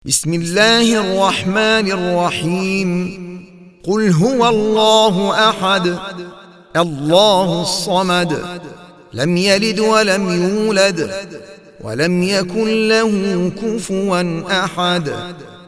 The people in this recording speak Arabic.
بسم الله الرحمن الرحيم. قل هو الله أحد الله الصمد لم يلد ولم يولد ولم يكن له كفوا أحد.